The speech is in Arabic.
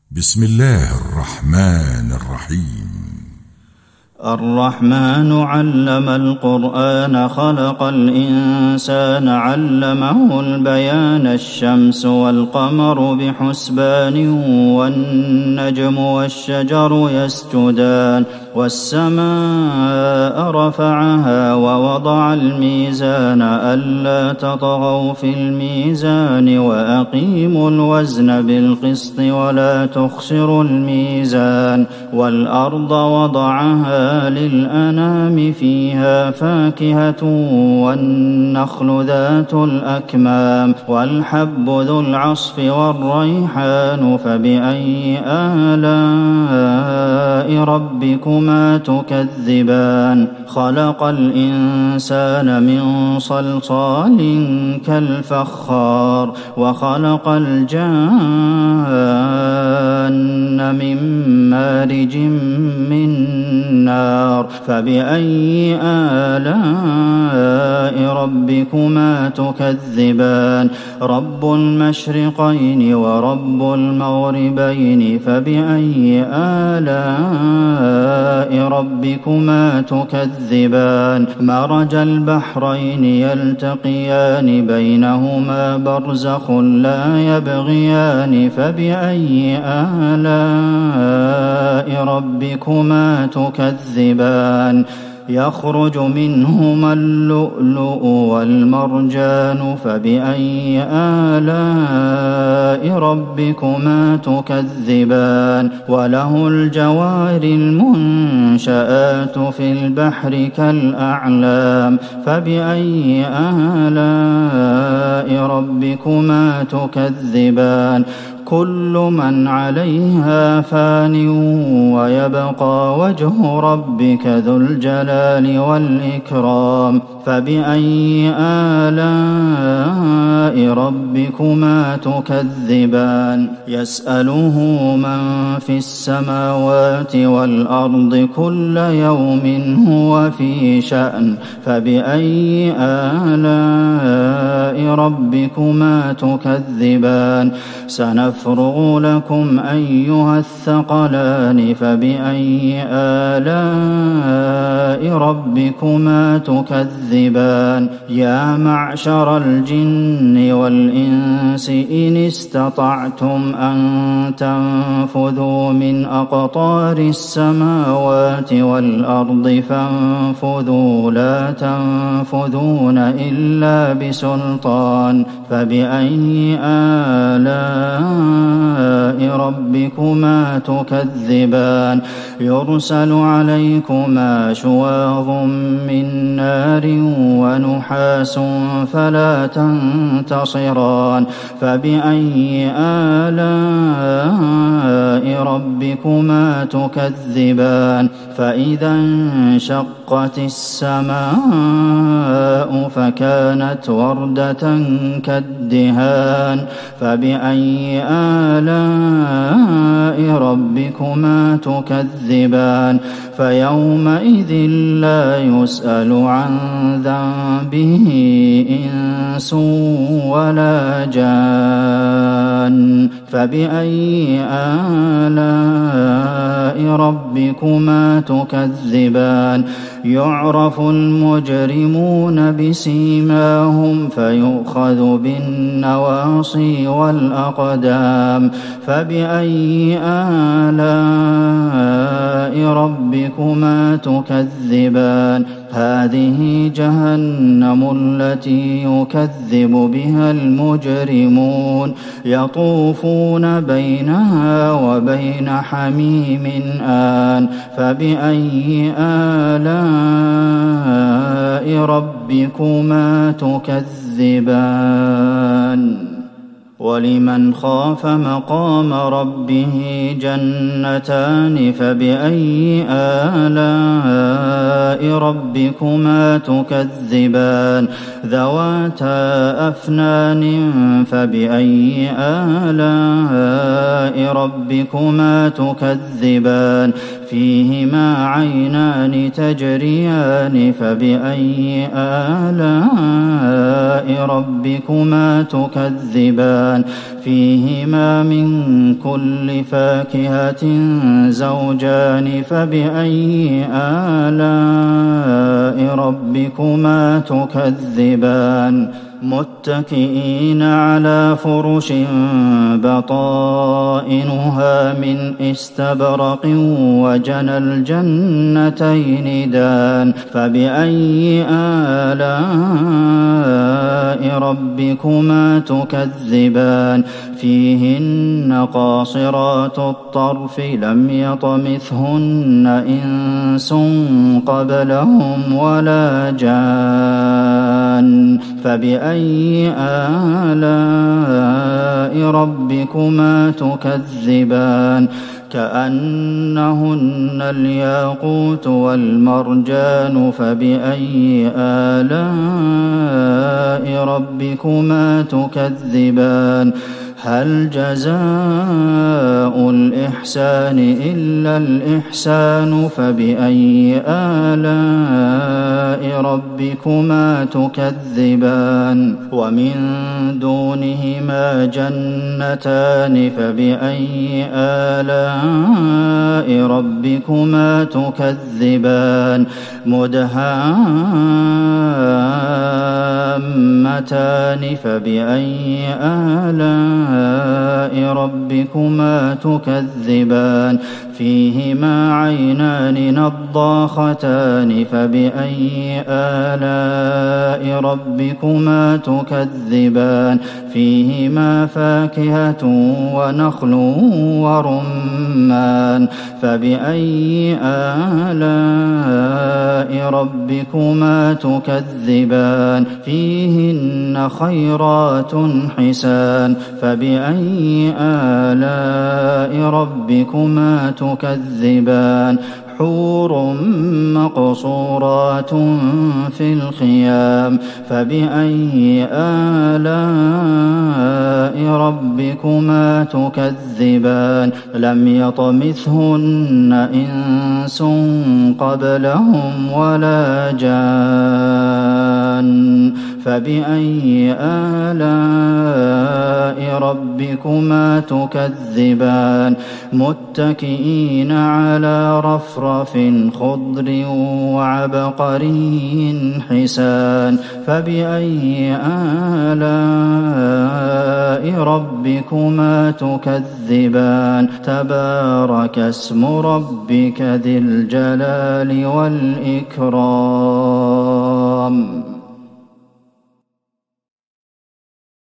بسم الله الرحمن الرحيم. الرحمن علم القرآن خلق الإنسان علمه البيان الشمس والقمر بحسبان والنجم والشجر يسجدان والسماء رفعها ووضع الميزان ألا تطغوا في الميزان وأقيموا الوزن بالقسط ولا تخسروا الميزان والأرض وضعها للأنام فيها فاكهة والنخل ذات الأكمام والحب ذو العصف والريحان فبأي آلاء ربكما تكذبان خلق الإنسان من صلصال كالفخار وخلق الجان من مارج من نار فبأي آلاء ربكما تكذبان رب المشرقين ورب المغربين فبأي آلاء ربكما تكذبان مرج البحرين يلتقيان بينهما برزخ لا يبغيان فبأي آلاء ربكما تكذبان يخرج منهما اللؤلؤ والمرجان فبأي آلاء ربكما تكذبان وله الجوار المنشآت في البحر كالأعلام فبأي آلاء ربكما تكذبان كل من عليها فان ويبقى وجه ربك ذو الجلال والإكرام فبأي آلاء ربكما تكذبان يسأله من في السماوات والأرض كل يوم هو في شأن فبأي آلاء ربكما تكذبان سنفرغ لكم أيها الثقلان فبأي آلاء ربكما تكذبان يا معشر الجن والإنس إن استطعتم أن تنفذوا من أقطار السماوات والأرض فانفذوا لا تنفذون إلا بسلطان فبأي آلاء ربكما تكذبان يرسل عليكما شواظ من نار ونحاس فلا تنتصران فبأي آلاء ربكما تكذبان فإذا انشقت السماء فكانت وردة كالدهان فبأي آلاء ربكما تكذبان فيومئذ لا يسأل عن ذنبه إنس ولا جان فبأي آلاء ربكما تكذبان يعرف المجرمون بسيماهم فيؤخذ بالنواصي والأقدام فبأي آلاء ربكما تكذبان هذه جهنم التي يكذب بها المجرمون يطوفون بينها وبين حميم آن فبأي آلاء ربكما تكذبان ولمن خاف مقام ربه جنتان فبأي آلاء ربكما تكذبان ذواتا أفنان فبأي آلاء ربكما تكذبان فيهما عينان تجريان فبأي آلاء ربكما تكذبان تكذبان فيهما من كل فاكهة زوجان فبأي آلاء ربكما تكذبان متكئين على فرش بطائنها من استبرق وجنى الجنتين دان فبأي آلاء ربكما تكذبان فيهن قاصرات الطرف لم يطمثهن إنس قبلهم ولا جان فبأي آلاء ربكما تكذبان كأنهن الياقوت والمرجان فبأي آلاء ربكما تكذبان هل جزاء الإحسان إلا الإحسان فبأي آلاء ربكما تكذبان ومن دونهما جنتان فبأي آلاء ربكما تكذبان مدهامتان فبأي آلاء ربكما تكذبان فيهما عينان نضاختان فبأي آلاء ربكما تكذبان فيهما فاكهة ونخل ورمان فبأي آلاء ربكما تكذبان فيهن خيرات حسان فبأي آلاء ربكما تكذبان حور مقصورات في الخيام فبأي آلاء ربكما تكذبان لم يطمثهن إنس قبلهم ولا جان فبأي آلاء ربكما تكذبان متكئين على رفرف خضر وعبقري حسان فبأي آلاء ربكما تكذبان تبارك اسم ربك ذي الجلال والإكرام